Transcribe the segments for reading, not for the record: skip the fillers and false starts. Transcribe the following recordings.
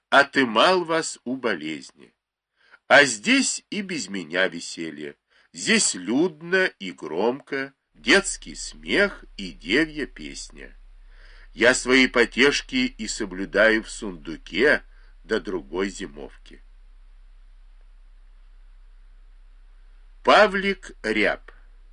отымал вас у болезни. А здесь и без меня веселье. Здесь людно и громко, детский смех и девья песня. Я свои потешки и соблюдаю в сундуке до другой зимовки. Павлик Ряб.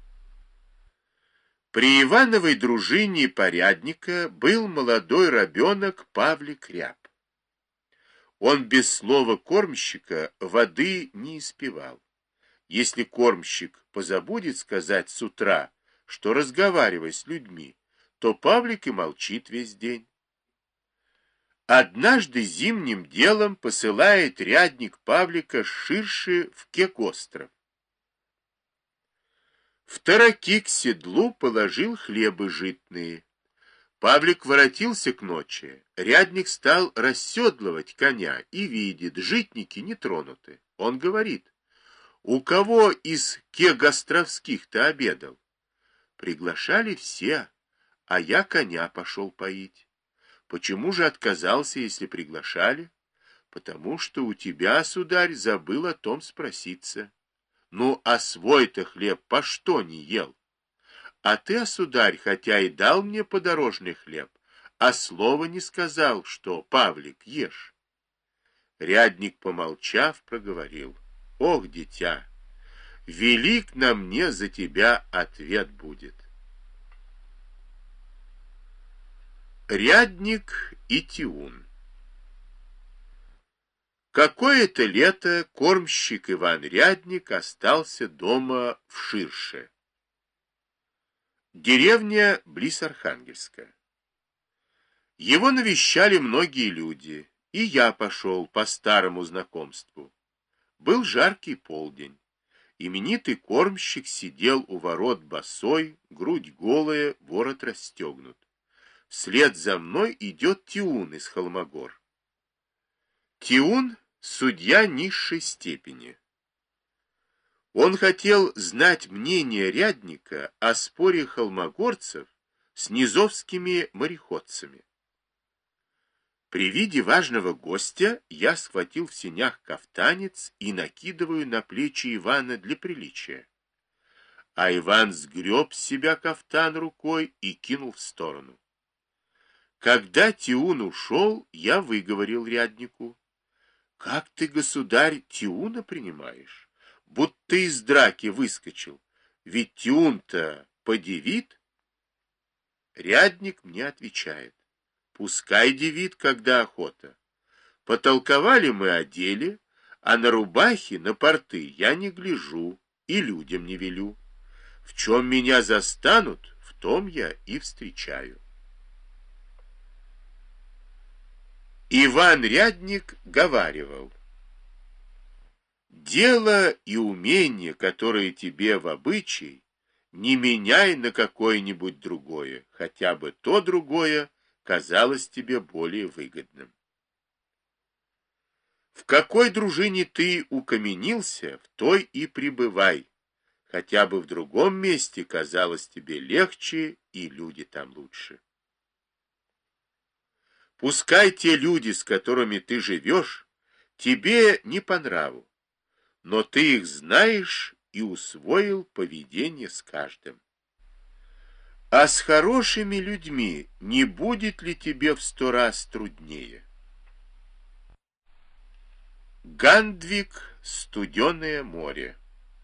При Ивановой дружине порядника был молодой рабенок Павлик Ряб. Он без слова кормщика воды не испевал. Если кормщик позабудет сказать с утра, что разговаривай с людьми, то Павлик и молчит весь день. Однажды зимним делом посылает рядник Павлика ширше в Кек-остров. В тараки к седлу положил хлебы житные. Павлик воротился к ночи. Рядник стал расседлывать коня и видит, житники не тронуты. Он говорит: у кого из кегостровских-то обедал? Приглашали все, а я коня пошел поить. Почему же отказался, если приглашали? Потому что у тебя, сударь, забыл о том спроситься. Ну, а свой-то хлеб по что не ел? А ты, сударь, хотя и дал мне подорожный хлеб, а слова не сказал, что, Павлик, ешь. Рядник, помолчав, проговорил: ох, дитя, велик на мне за тебя ответ будет. Рядник и Тиун. Какое-то лето кормщик Иван Рядник остался дома в Ширше. Деревня близ Архангельска. Его навещали многие люди, и я пошел по старому знакомству. Был жаркий полдень. Именитый кормщик сидел у ворот босой, грудь голая, ворот расстегнут. Вслед за мной идет Тиун из Холмогор. Тиун — судья низшей степени. Он хотел знать мнение рядника о споре холмогорцев с низовскими мореходцами. При виде важного гостя я схватил в сенях кафтанец и накидываю на плечи Ивана для приличия. А Иван сгреб с себя кафтан рукой и кинул в сторону. Когда Тиун ушел, я выговорил ряднику: как ты, государь, Тиуна принимаешь? Будто из драки выскочил. Ведь Тиун-то подивит. Рядник мне отвечает: пускай дивит, когда охота. Потолковали мы о деле, а на рубахи, на порты я не гляжу и людям не велю. В чем меня застанут, в том я и встречаю. Иван Рядник говаривал: дело и умение, которое тебе в обычай, не меняй на какое-нибудь другое, хотя бы то другое казалось тебе более выгодным. В какой дружине ты укаменился, в той и пребывай, хотя бы в другом месте казалось тебе легче и люди там лучше. Пускай те люди, с которыми ты живешь, тебе не по нраву, но ты их знаешь и усвоил поведение с каждым. А с хорошими людьми не будет ли тебе в 100 раз труднее? Гандвик, студеное море.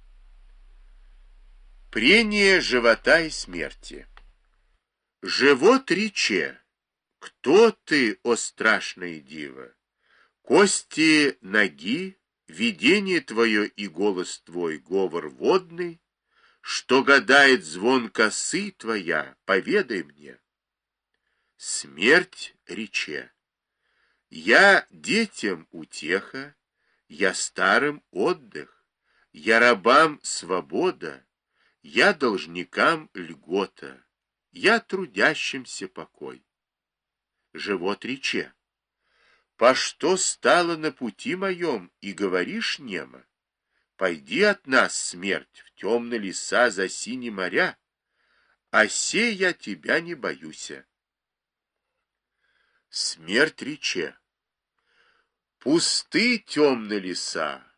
Прение живота и смерти. Живот рече: кто ты, о страшное диво? Кости ноги, видение твое и голос твой, говор водный, что гадает звон косы твоя, поведай мне. Смерть рече: я детям утеха, я старым отдых, я рабам свобода, я должникам льгота, я трудящимся покой. Живот рече: по что стало на пути моем и говоришь немо? Пойди от нас, смерть, в темные леса за синие моря, а сей я тебя не боюся. Смерть рече: Пусты темные леса,